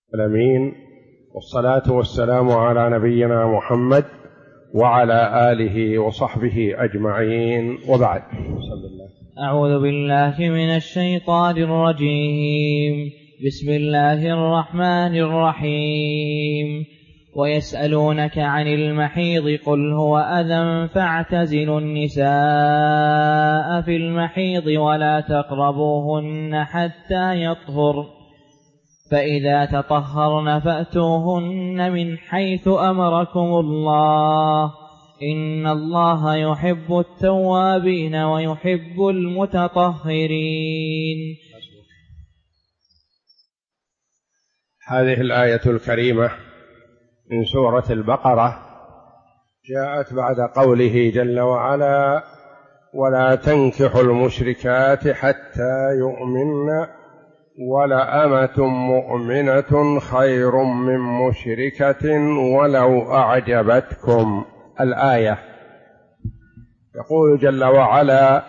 الأمين، والصلاة والسلام على نبينا محمد وعلى آله وصحبه أجمعين، وبعد. أعوذ بالله من الشيطان الرجيم. بسم الله الرحمن الرحيم. ويسألونك عن المحيض قل هو أذى فاعتزلوا النساء في المحيض ولا تقربوهن حتى يطهر، فإذا تطهرن فأتوهن من حيث أمركم الله، إن الله يحب التوابين ويحب المتطهرين. هذه الآية الكريمة من سورة البقرة جاءت بعد قوله جل وعلا: ولا تنكحوا المشركات حتى يؤمن ولأمة مؤمنة خير من مشركة ولو أعجبتكم. الآية يقول جل وعلا: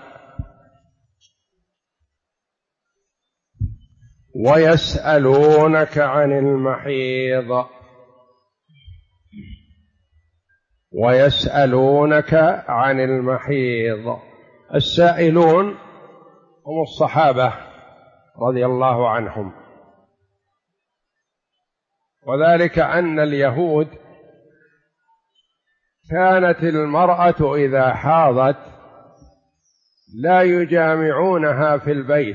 ويسألونك عن المحيض. ويسألونك عن المحيض. السائلون هم الصحابة رضي الله عنهم، وذلك أن اليهود كانت المرأة إذا حاضت لا يجامعونها في البيت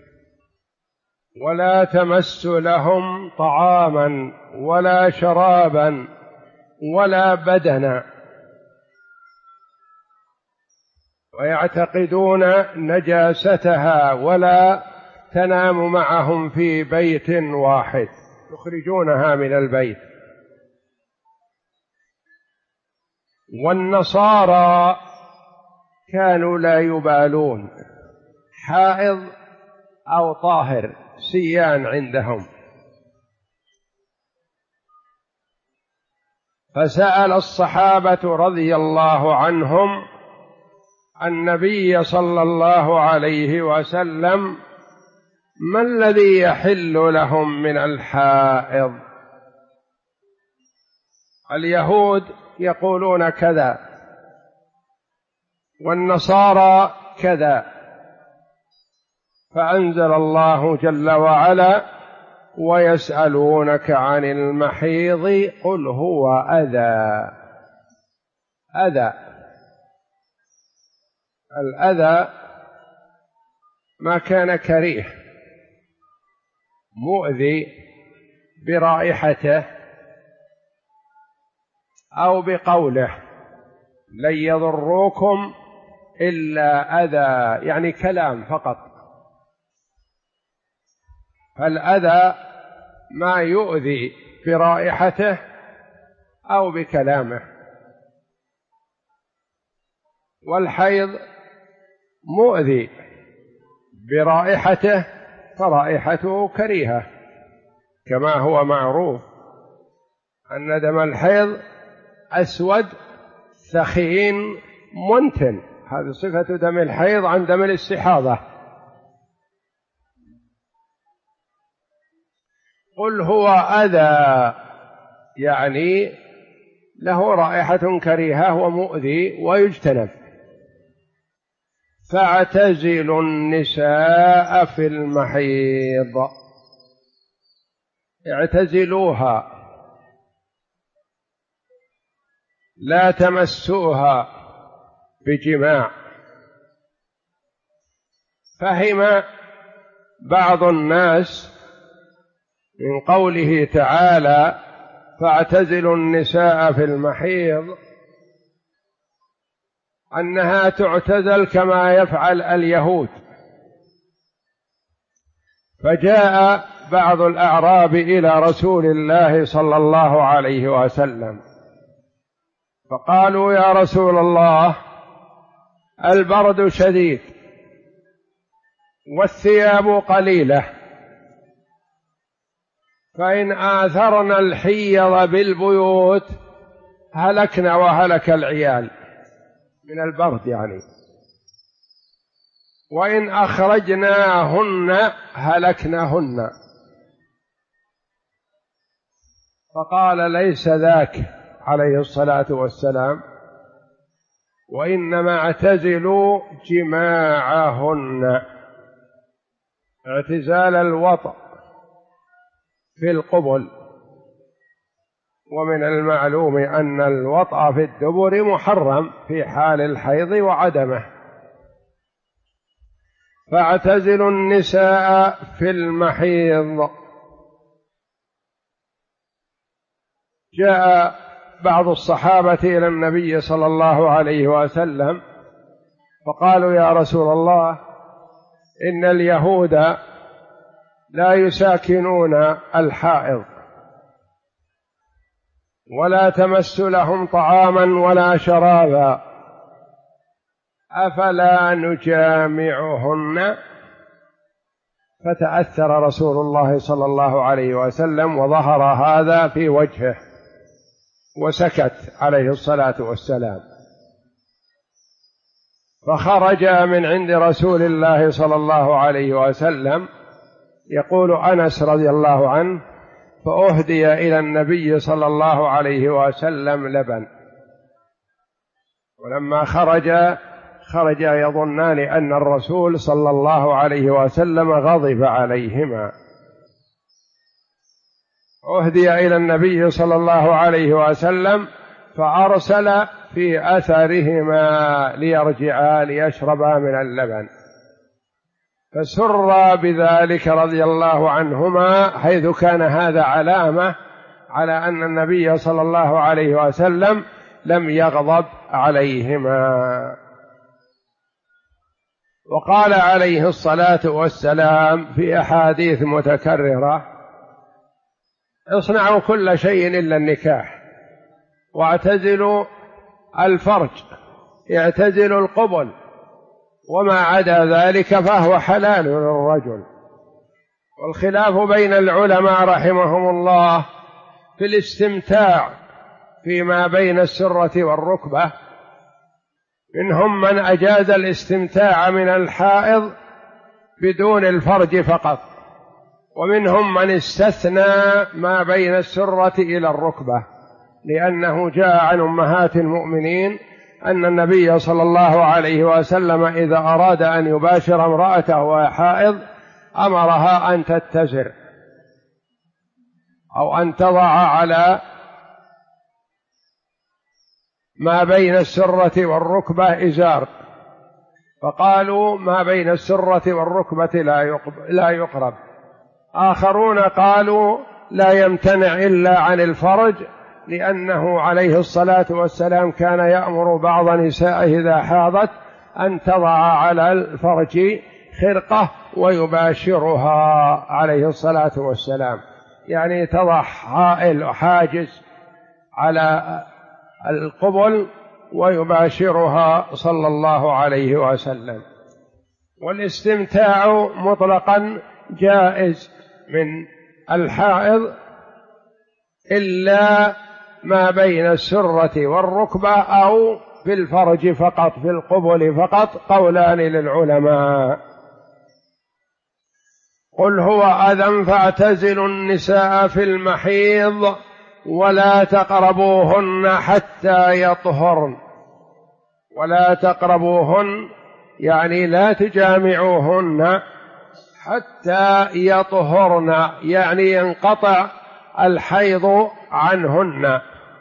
ولا تمس لهم طعاما ولا شرابا ولا بدنا، ويعتقدون نجاستها، ولا تنام معهم في بيت واحد، يخرجونها من البيت. والنصارى كانوا لا يبالون حائض أو طاهر، سيان عندهم. فسأل الصحابة رضي الله عنهم النبي صلى الله عليه وسلم: ما الذي يحل لهم من الحائض؟ اليهود يقولون كذا والنصارى كذا، فأنزل الله جل وعلا: ويسألونك عن المحيض قل هو أذى. أذى، الأذى ما كان كريه مؤذي برائحته أو بقوله لن يضروكم إلا أذى، يعني كلام فقط. فالأذى ما يؤذي برائحته أو بكلامه، والحيض مؤذي برائحته، فرائحته كريهة، كما هو معروف أن دم الحيض أسود ثخين منتن، هذه صفة دم الحيض عن دم الاستحاضة. قل هو أذى، يعني له رائحة كريهة ومؤذي ويجتنب. فاعتزلوا النساء في المحيض، اعتزلوها، لا تمسوها بجماع. فهم بعض الناس من قوله تعالى: فاعتزلوا النساء في المحيض، أنها تعتزل كما يفعل اليهود. فجاء بعض الأعراب إلى رسول الله صلى الله عليه وسلم فقالوا: يا رسول الله، البرد شديد والثياب قليلة، فإن آثرنا الحيض بالبيوت هلكنا وهلك العيال من البرد يعني، وإن أخرجناهن هلكناهن. فقال ليس ذاك عليه الصلاة والسلام، وإنما اعتزلوا جماعهن، اعتزال الوطأ في القبل. ومن المعلوم أن الوطأ في الدبر محرم في حال الحيض وعدمه. فاعتزلوا النساء في المحيض. جاء بعض الصحابة إلى النبي صلى الله عليه وسلم فقالوا يا رسول الله إن اليهود لا يساكنون الحائض ولا تمس لهم طعاما ولا شرابا، أفلا نجامعهن؟ فتأثر رسول الله صلى الله عليه وسلم وظهر هذا في وجهه وسكت عليه الصلاة والسلام. فخرج من عند رسول الله صلى الله عليه وسلم يقول أنس رضي الله عنه: فأهدي إلى النبي صلى الله عليه وسلم لبن، ولما خرج يظنان أن الرسول صلى الله عليه وسلم غضب عليهما. أهدي إلى النبي صلى الله عليه وسلم فأرسل في أثرهما ليرجعا ليشربا من اللبن، فسر بذلك رضي الله عنهما، حيث كان هذا علامة على أن النبي صلى الله عليه وسلم لم يغضب عليهما. وقال عليه الصلاة والسلام في أحاديث متكررة: اصنعوا كل شيء إلا النكاح، واعتزلوا الفرج، اعتزلوا القبل، وما عدا ذلك فهو حلال للرجل. والخلاف بين العلماء رحمهم الله في الاستمتاع فيما بين السرة والركبة، منهم من أجاز الاستمتاع من الحائض بدون الفرج فقط، ومنهم من استثنى ما بين السرة إلى الركبة، لأنه جاء عن أمهات المؤمنين أن النبي صلى الله عليه وسلم إذا أراد أن يباشر امرأته وهي حائض أمرها أن تتزر أو أن تضع على ما بين السرة والركبة إزار، فقالوا ما بين السرة والركبة لا يقرب. آخرون قالوا لا يمتنع إلا عن الفرج، لأنه عليه الصلاة والسلام كان يأمر بعض نسائه إذا حاضت أن تضع على الفرج خرقة ويباشرها عليه الصلاة والسلام، يعني تضع حائل حاجز على القبل ويباشرها صلى الله عليه وسلم. والاستمتاع مطلقا جائز من الحائض إلا ما بين السرة والركبة أو في الفرج فقط، في القبل فقط، قولان للعلماء. قل هو أذى فاعتزلوا النساء في المحيض ولا تقربوهن حتى يطهرن. ولا تقربوهن يعني لا تجامعوهن حتى يطهرن، يعني ينقطع الحيض عنهن.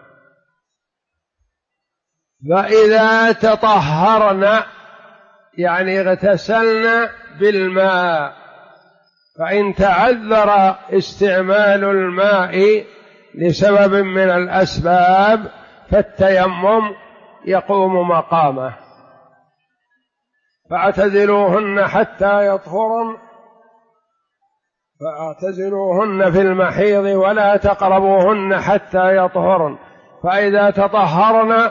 فإذا تطهرن يعني اغتسلن بالماء، فإن تعذر استعمال الماء لسبب من الأسباب فالتيمم يقوم مقامه. فاعتزلوهن حتى يطهرن، فاعتزلوهن في المحيض ولا تقربوهن حتى يطهرن، فإذا تطهرن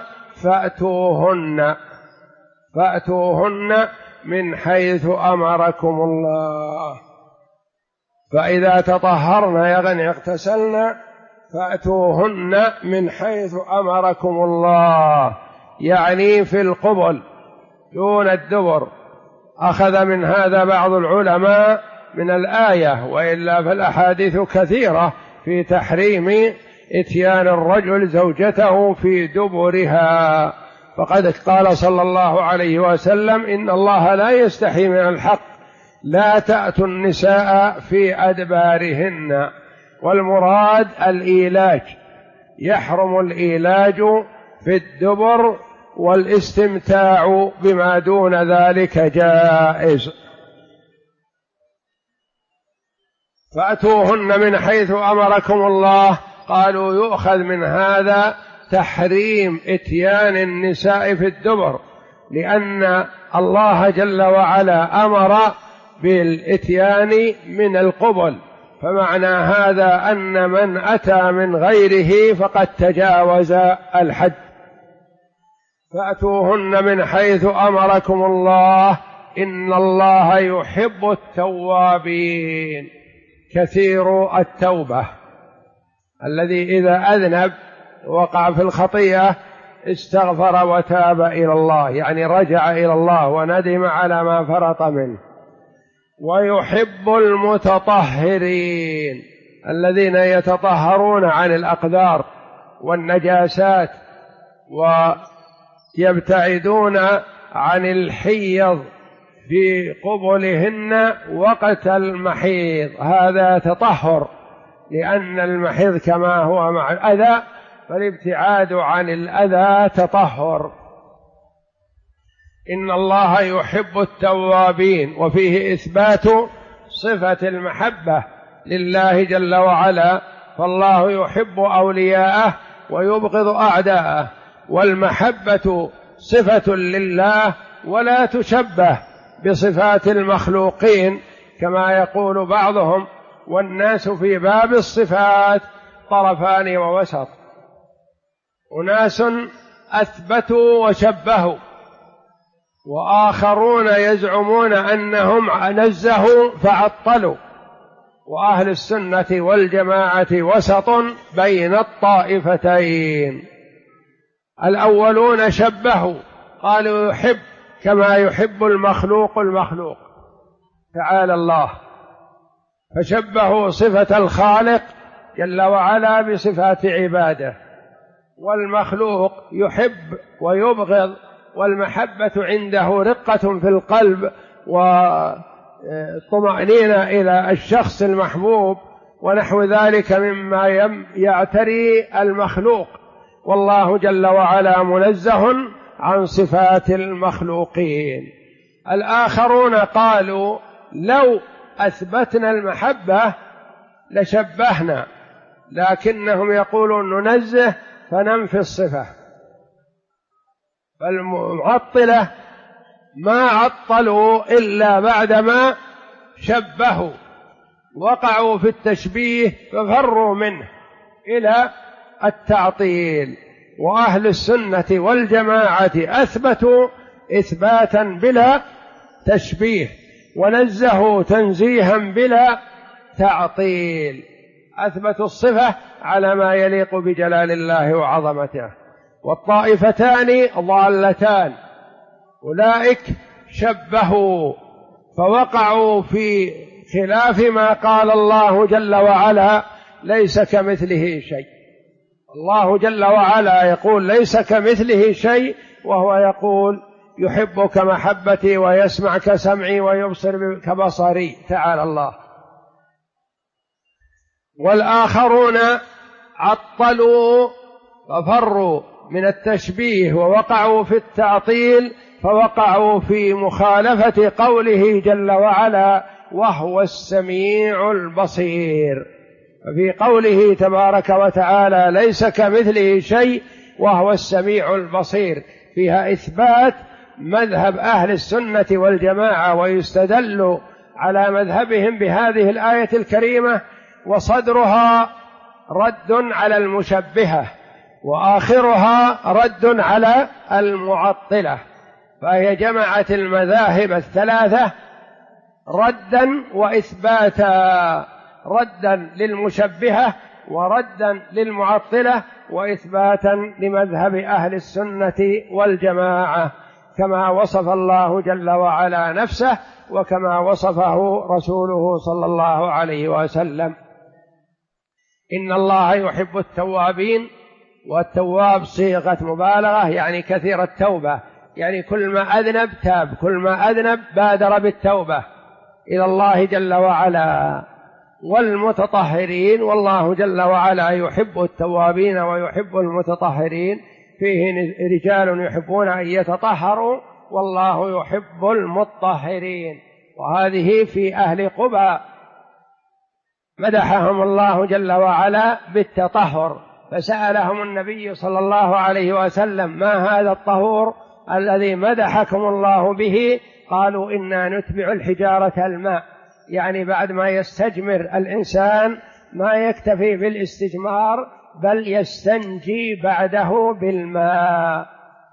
فأتوهن من حيث أمركم الله. فإذا تطهرن يعني اغتسلن فأتوهن من حيث أمركم الله، يعني في القبل دون الدبر. أخذ من هذا بعض العلماء من الآية، وإلا فالأحاديث كثيرة في تحريم إتيان الرجل زوجته في دبرها، فقد قال صلى الله عليه وسلم: إن الله لا يستحي من الحق، لا تأتوا النساء في أدبارهن. والمراد الإيلاج، يحرم الإيلاج في الدبر، والاستمتاع بما دون ذلك جائز. فأتوهن من حيث أمركم الله. قالوا يؤخذ من هذا تحريم إتيان النساء في الدبر، لأن الله جل وعلا أمر بالإتيان من القبل، فمعنى هذا أن من أتى من غيره فقد تجاوز الحد. فأتوهن من حيث أمركم الله إن الله يحب التوابين، كثير التوبة، الذي إذا أذنب وقع في الخطيئة استغفر وتاب إلى الله، يعني رجع إلى الله وندم على ما فرط منه. ويحب المتطهرين، الذين يتطهرون عن الأقدار والنجاسات ويبتعدون عن الحيض في قبلهن وقت المحيض، هذا تطهر، لأن المحيض كما هو مع الأذى، فالابتعاد عن الأذى تطهر. إن الله يحب التوابين، وفيه إثبات صفة المحبة لله جل وعلا، فالله يحب أولياءه ويبغض أعداءه، والمحبة صفة لله ولا تشبه بصفات المخلوقين كما يقول بعضهم، والناس في باب الصفات طرفان ووسط، أناس أثبتوا وشبهوا، وآخرون يزعمون أنهم نزهوا فعطلوا، وأهل السنة والجماعة وسط بين الطائفتين. الأولون شبهوا، قالوا يحب كما يحب المخلوق المخلوق تعالى الله، فشبهوا صفة الخالق جل وعلا بصفات عباده، والمخلوق يحب ويبغض، والمحبة عنده رقة في القلب وطمأنينة إلى الشخص المحبوب ونحو ذلك مما يعتري المخلوق، والله جل وعلا منزه عن صفات المخلوقين. الآخرون قالوا لو أثبتنا المحبة لشبهنا، لكنهم يقولون ننزه فننفي الصفة. فالمعطلة ما عطلوا إلا بعدما شبهوا، وقعوا في التشبيه ففروا منه إلى التعطيل. وأهل السنة والجماعة أثبتوا إثباتا بلا تشبيه، ونزهوا تنزيها بلا تعطيل، أثبتوا الصفة على ما يليق بجلال الله وعظمته. والطائفتان ضالتان، أولئك شبهوا فوقعوا في خلاف ما قال الله جل وعلا ليس كمثله شيء. الله جل وعلا يقول ليس كمثله شيء، وهو يقول يحبك محبتي ويسمع كسمعي ويبصر كبصري تعالى الله. والآخرون عطلوا ففروا من التشبيه ووقعوا في التعطيل، فوقعوا في مخالفة قوله جل وعلا وهو السميع البصير. ففي قوله تبارك وتعالى ليس كمثله شيء وهو السميع البصير فيها إثبات مذهب أهل السنة والجماعة، ويستدل على مذهبهم بهذه الآية الكريمة، وصدرها رد على المشبهة وآخرها رد على المعطلة، فهي جمعت المذاهب الثلاثة ردا وإثباتا، ردا للمشبهة وردا للمعطلة وإثباتا لمذهب أهل السنة والجماعة، كما وصف الله جل وعلا نفسه وكما وصفه رسوله صلى الله عليه وسلم. إن الله يحب التوابين، والتواب صيغة مبالغة يعني كثير التوبة، يعني كل ما أذنب تاب، كل ما أذنب بادر بالتوبة إلى الله جل وعلا. والمتطهرين، والله جل وعلا يحب التوابين ويحب المتطهرين، فيه رجال يحبون أن يتطهروا والله يحب المطهرين. وهذه في أهل قبى مدحهم الله جل وعلا بالتطهر، فسألهم النبي صلى الله عليه وسلم: ما هذا الطهور الذي مدحكم الله به؟ قالوا: إنا نتبع الحجارة الماء، يعني بعد ما يستجمر الإنسان ما يكتفي بالاستجمار بل يستنجي بعده بالماء.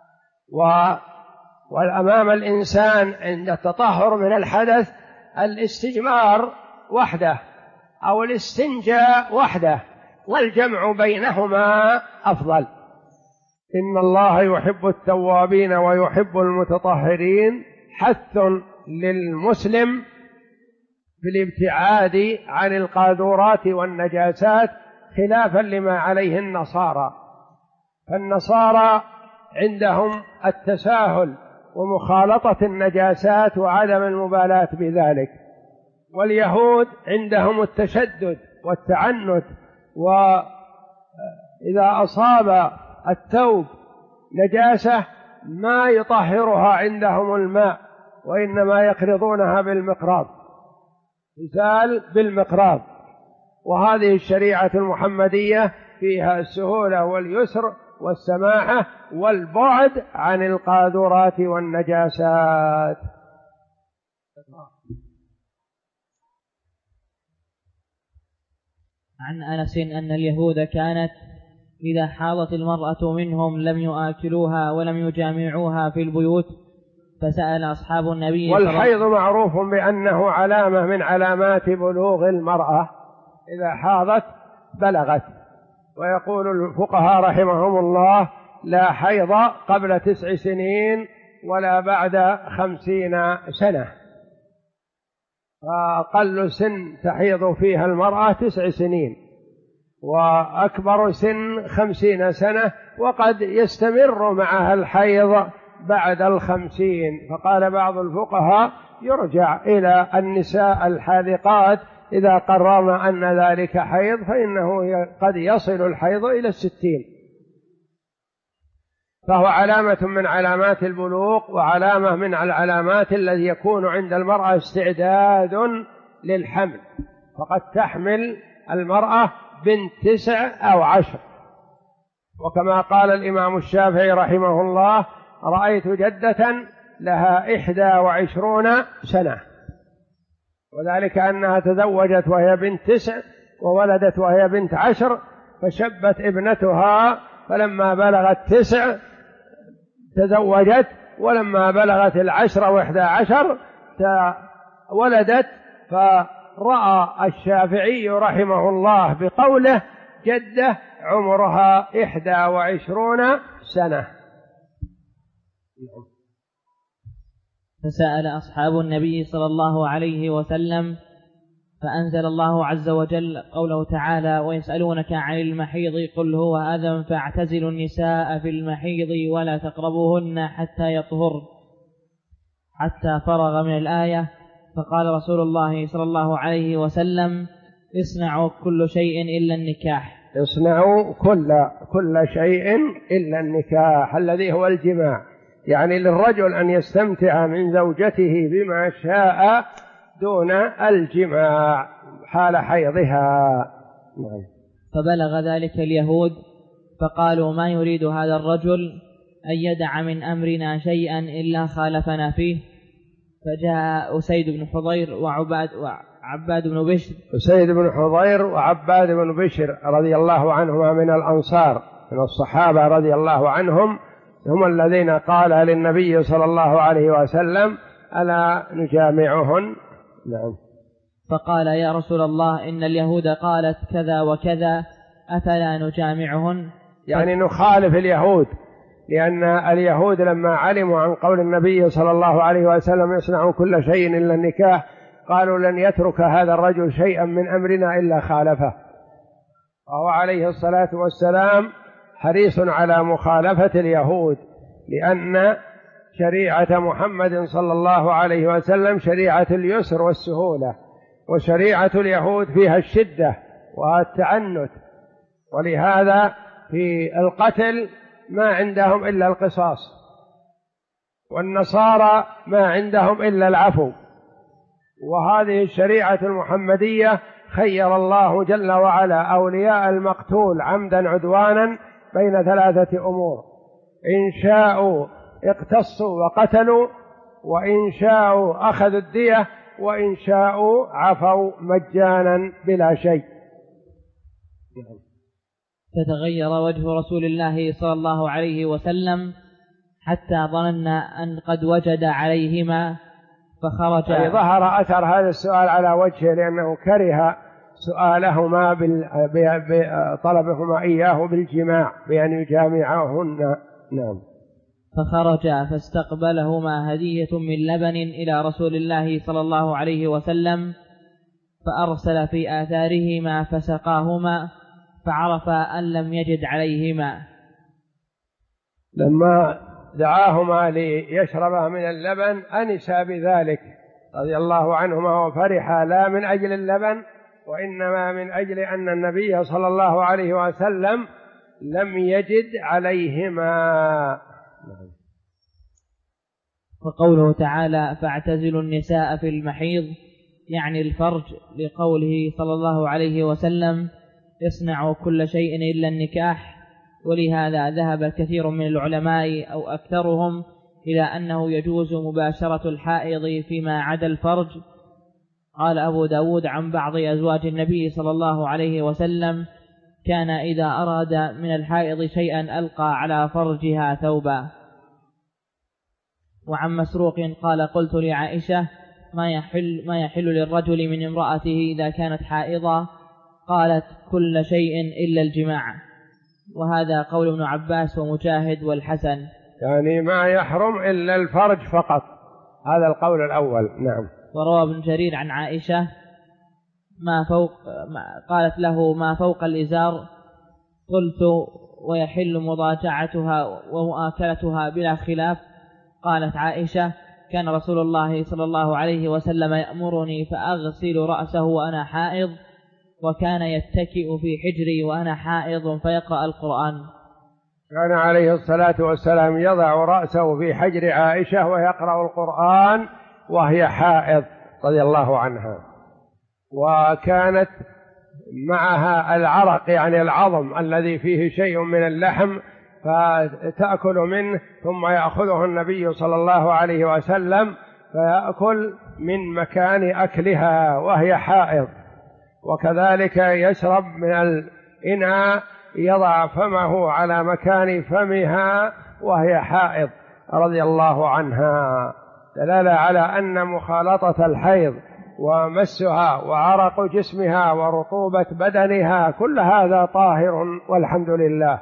والأمام الإنسان عند التطهر من الحدث الاستجمار وحده أو الاستنجاء وحده، والجمع بينهما أفضل. إن الله يحب التوابين ويحب المتطهرين، حث للمسلم بالابتعاد عن القاذورات والنجاسات خلافا لما عليه النصارى، فالنصارى عندهم التساهل ومخالطة النجاسات وعدم المبالاة بذلك، واليهود عندهم التشدد والتعنت، وإذا أصاب الثوب نجاسة ما يطهرها عندهم الماء، وإنما يقرضونها بالمقراض، يزال بالمقراض. وهذه الشريعة المحمدية فيها السهولة واليسر والسماحة والبعد عن القاذورات والنجاسات. عن أنس أن اليهود كانت إذا حاضت المرأة منهم لم يؤكلوها ولم يجامعوها في البيوت، فسأل أصحاب النبي والحيض معروف بأنه علامة من علامات بلوغ المرأة، إذا حاضت بلغت. ويقول الفقهاء رحمهم الله: لا حيض قبل 9 سنين ولا بعد 50 سنة، فأقل سن تحيض فيها المرأة 9 سنين، وأكبر سن 50 سنة، وقد يستمر معها الحيض بعد 50. فقال بعض الفقهاء: يرجع إلى النساء الحاذقات إذا قررن أن ذلك حيض، فإنه قد يصل الحيض إلى 60، فهو علامة من علامات البلوغ، وعلامة من العلامات التي يكون عند المرأة استعداد للحمل، فقد تحمل المرأة بنت 9 أو 10. وكما قال الإمام الشافعي رحمه الله: رأيت جدة لها 21 سنة، وذلك أنها تزوجت وهي بنت 9 وولدت وهي بنت 10، فشبت ابنتها، فلما بلغت 9 تزوجت، ولما بلغت 10 و11 ولدت. فرأى الشافعي رحمه الله بقوله جدة عمرها 21 سنة. فسأل أصحاب النبي صلى الله عليه وسلم، فأنزل الله عز وجل قوله تعالى: ويسألونك عن المحيض قل هو أذى فاعتزلوا النساء في المحيض ولا تقربوهن حتى يطهرن، حتى فرغ من الآية. فقال رسول الله صلى الله عليه وسلم: اصنعوا كل شيء إلا النكاح. اصنعوا كل شيء إلا النكاح الذي هو الجماع، يعني للرجل أن يستمتع من زوجته بما شاء دون الجماع حال حيضها. فبلغ ذلك اليهود فقالوا: ما يريد هذا الرجل أن يدع من أمرنا شيئا إلا خالفنا فيه. فجاء أسيد بن حضير وعباد بن بشر. أسيد بن حضير وعباد بن بشر رضي الله عنهما من الأنصار من الصحابة رضي الله عنهم، هم الذين قال للنبي صلى الله عليه وسلم: ألا نجامعهن؟ نعم. فقال: يا رسول الله إن اليهود قالت كذا وكذا، أفلا نجامعهن؟ يعني نخالف اليهود، لأن اليهود لما علموا عن قول النبي صلى الله عليه وسلم يصنعوا كل شيء إلا النكاح قالوا: لن يترك هذا الرجل شيئا من أمرنا إلا خالفه. وهو عليه الصلاة والسلام حريص على مخالفة اليهود، لأن شريعة محمد صلى الله عليه وسلم شريعة اليسر والسهولة، وشريعة اليهود فيها الشدة والتعنت، ولهذا في القتل ما عندهم إلا القصاص، والنصارى ما عندهم إلا العفو. وهذه الشريعة المحمدية خير الله جل وعلا أولياء المقتول عمدا عدوانا بين ثلاثة أمور: إن شاءوا اقتصوا وقتلوا، وإن شاءوا أخذوا الدية، وإن شاءوا عفوا مجانا بلا شيء. فتغير وجه رسول الله صلى الله عليه وسلم حتى ظننا أن قد وجد عليهما فخرج. يعني ظهر أثر هذا السؤال على وجهه، لأنه كره سؤالهما طلبهما إياه بالجماع بأن يجامعهن. نعم. فخرج فاستقبلهما هدية من لبن إلى رسول الله صلى الله عليه وسلم، فأرسل في آثارهما فسقاهما، فعرف أن لم يجد عليهما. لما دعاهما ليشربا من اللبن أنسا بذلك رضي الله عنهما وفرحا، لا من أجل اللبن، وإنما من أجل أن النبي صلى الله عليه وسلم لم يجد عليهما. وقوله تعالى: فاعتزلوا النساء في المحيض، يعني الفرج، لقوله صلى الله عليه وسلم: اصنعوا كل شيء إلا النكاح. ولهذا ذهب كثير من العلماء أو أكثرهم إلى أنه يجوز مباشرة الحائض فيما عدا الفرج. قال أبو داود عن بعض أزواج النبي صلى الله عليه وسلم: كان إذا أراد من الحائض شيئا ألقى على فرجها ثوبا. وعن مسروق قال: قلت لعائشة: ما يحل للرجل من امرأته إذا كانت حائضة؟ قالت: كل شيء إلا الجماع. وهذا قول ابن عباس ومجاهد والحسن، يعني ما يحرم إلا الفرج فقط، هذا القول الأول. نعم. وروى ابن جرير عن عائشة قالت له: ما فوق الإزار؟ قلت: ويحل مضاجعتها ومؤاكلتها بلا خلاف. قالت عائشة: كان رسول الله صلى الله عليه وسلم يأمرني فأغسل رأسه وأنا حائض، وكان يتكئ في حجري وأنا حائض فيقرأ القرآن. كان عليه الصلاة والسلام يضع رأسه في حجر عائشة ويقرأ القرآن وهي حائض رضي الله عنها، وكانت معها العرق، يعني العظم الذي فيه شيء من اللحم، فتأكل منه، ثم يأخذه النبي صلى الله عليه وسلم فيأكل من مكان أكلها وهي حائض. وكذلك يشرب من الإناء، يضع فمه على مكان فمها وهي حائض رضي الله عنها، دلالة على أن مخالطة الحيض ومسها وعرق جسمها ورطوبة بدنها كل هذا طاهر والحمد لله.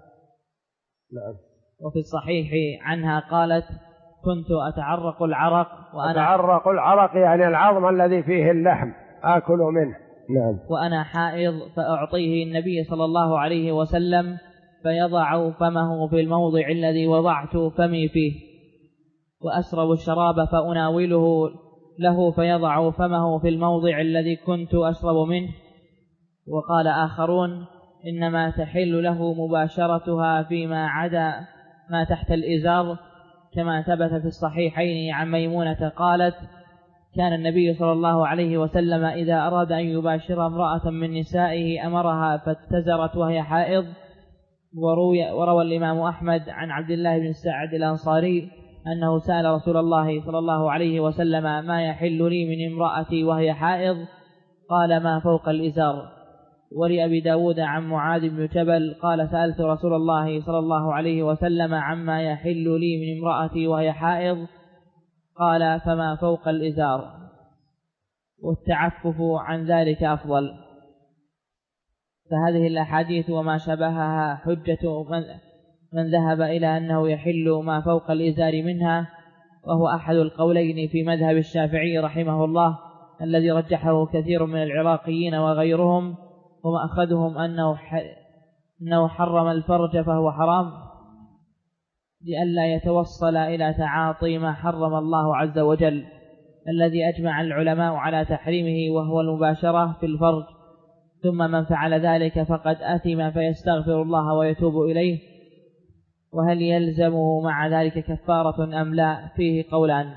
نعم. وفي الصحيح عنها قالت: كنت أتعرق العرق أتعرق العرق يعني العظم الذي فيه اللحم آكل منه. نعم. وأنا حائض، فأعطيه النبي صلى الله عليه وسلم فيضع فمه في الموضع الذي وضعت فمي فيه، وأشرب الشراب فأناوله له فيضع فمه في الموضع الذي كنت أشرب منه. وقال آخرون: إنما تحل له مباشرتها فيما عدا ما تحت الإزار، كما ثبت في الصحيحين عن ميمونة قالت: كان النبي صلى الله عليه وسلم إذا أراد أن يباشر امرأة من نسائه أمرها فاتزرت وهي حائض. وروى الإمام أحمد عن عبد الله بن سعد الأنصاري أنه سأل رسول الله صلى الله عليه وسلم: ما يحل لي من امرأتي وهي حائض؟ قال: ما فوق الإزار. ولأبي داود عن معاذ بن جبل قال: سألت رسول الله صلى الله عليه وسلم عما يحل لي من امرأتي وهي حائض؟ قال: فما فوق الإزار. والتعفف عن ذلك أفضل. فهذه الأحاديث وما شبهها حجة من ذهب إلى أنه يحل ما فوق الإزار منها، وهو أحد القولين في مذهب الشافعي رحمه الله الذي رجحه كثير من العراقيين وغيرهم، ومأخذهم أنه حرم الفرج فهو حرام لئلا يتوصل إلى تعاطي ما حرم الله عز وجل الذي أجمع العلماء على تحريمه وهو المباشرة في الفرج، ثم من فعل ذلك فقد أثم فيستغفر الله ويتوب إليه. وهل يلزمه مع ذلك كفارة أم لا؟ فيه قولان،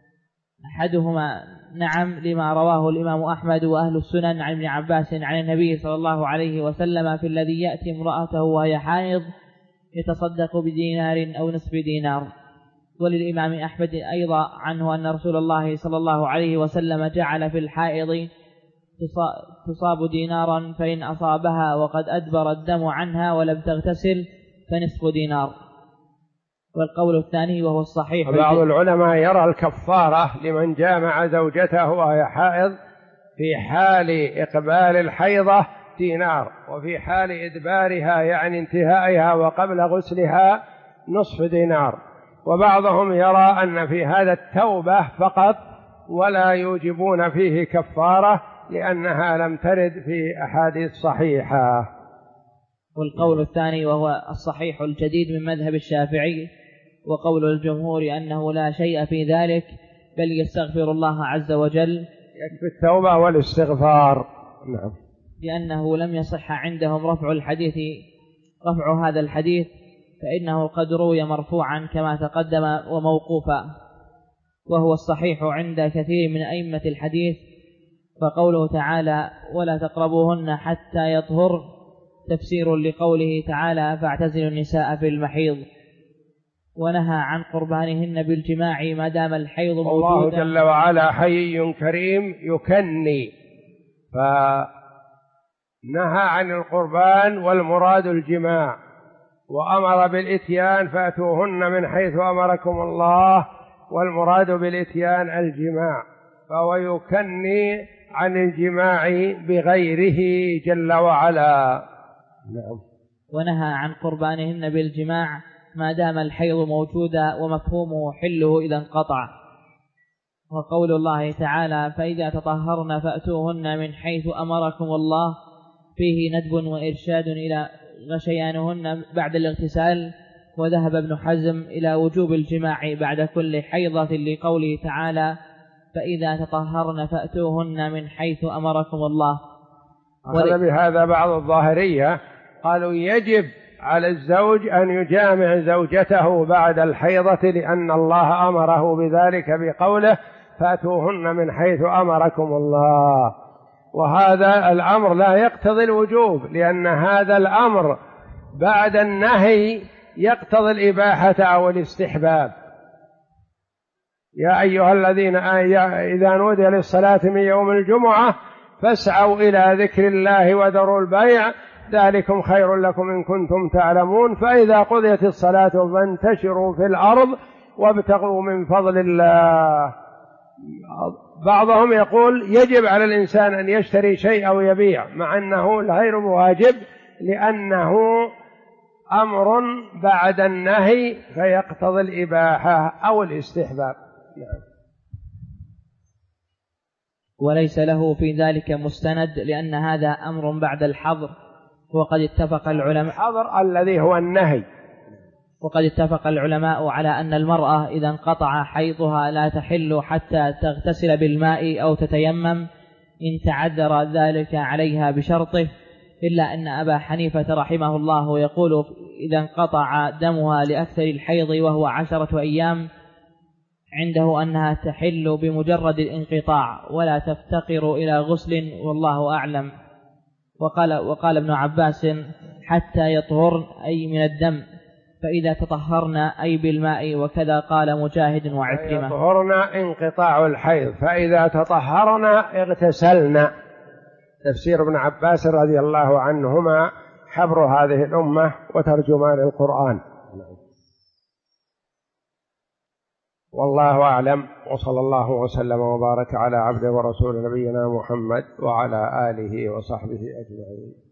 أحدهما نعم لما رواه الإمام أحمد وأهل السنن عن ابن عباس عن النبي صلى الله عليه وسلم في الذي يأتي امرأته وهي حائض يتصدق بدينار أو نصف دينار. وللإمام أحمد أيضا عنه أن رسول الله صلى الله عليه وسلم جعل في الحائض تصاب دينارا فإن أصابها وقد أدبر الدم عنها ولم تغتسل فنصف دينار. والقول الثاني وهو الصحيح، بعض العلماء يرى الكفارة لمن جامع زوجته وهي حائض في حال إقبال الحيضة دينار، وفي حال إدبارها يعني انتهائها وقبل غسلها نصف دينار. وبعضهم يرى أن في هذا التوبة فقط ولا يوجبون فيه كفارة لأنها لم ترد في أحاديث صحيحة. والقول الثاني وهو الصحيح الجديد من مذهب الشافعي وقول الجمهور أنه لا شيء في ذلك بل يستغفر الله عز وجل، يكفي التوبة والاستغفار. نعم. لأنه لم يصح عندهم رفع هذا الحديث، فإنه قد روي مرفوعا كما تقدم وموقوفا، وهو الصحيح عند كثير من أئمة الحديث. فقوله تعالى ولا تقربوهن حتى يطهر تفسير لقوله تعالى فاعتزلوا النساء في المحيض، ونهى عن قربانهن بالجماع ما دام الحيض موجودا. الله جل وعلا حي كريم يكني، فنهى عن القربان والمراد الجماع، وأمر بالإتيان فأتوهن من حيث أمركم الله، والمراد بالإتيان الجماع، فهو يكني عن الجماع بغيره جل وعلا. نعم. ونهى عن قربانهن بالجماع ما دام الحيض موجودا، ومفهومه حله إذا انقطع. وقول الله تعالى فإذا تطهرن فأتوهن من حيث أمركم الله فيه ندب وإرشاد إلى غشيانهن بعد الاغتسال. وذهب ابن حزم إلى وجوب الجماع بعد كل حيضة لقوله تعالى فإذا تطهرن فأتوهن من حيث أمركم الله. أخذ بهذا بعض الظاهرية قالوا يجب على الزوج أن يجامع زوجته بعد الحيضة لأن الله أمره بذلك بقوله فأتوهن من حيث أمركم الله، وهذا الأمر لا يقتضي الوجوب، لأن هذا الأمر بعد النهي يقتضي الإباحة أو الاستحباب. يا أيها الذين إذا نودي للصلاة من يوم الجمعة فاسعوا إلى ذكر الله وذروا البيع ذلكم خير لكم إن كنتم تعلمون، فإذا قضيت الصلاة فانتشروا في الأرض وابتغوا من فضل الله. بعضهم يقول يجب على الإنسان أن يشتري شيء أو يبيع، مع أنه غير واجب لأنه أمر بعد النهي فيقتضي الإباحة أو الاستحباب. وليس له في ذلك مستند لأن هذا أمر بعد الحظر. وقد اتفق العلماء الحظر الذي هو النهي. وقد اتفق العلماء على أن المرأة إذا انقطع حيضها لا تحل حتى تغتسل بالماء أو تتيمم إن تعذر ذلك عليها بشرطه، إلا أن أبا حنيفة رحمه الله يقول إذا انقطع دمها لأكثر الحيض وهو 10 أيام عنده أنها تحل بمجرد الانقطاع ولا تفتقر إلى غسل، والله أعلم. وقال ابن عباس حتى يطهرن أي من الدم، فإذا تطهرن أي بالماء، وكذا قال مجاهد وعكرمة. يطهرن انقطاع الحيض، فإذا تطهرن اغتسلن. تفسير ابن عباس رضي الله عنهما حبر هذه الأمة وترجمان القرآن. والله أعلم، وصلى الله وسلم وبارك على عبده ورسول نبينا محمد وعلى آله وصحبه أجمعين.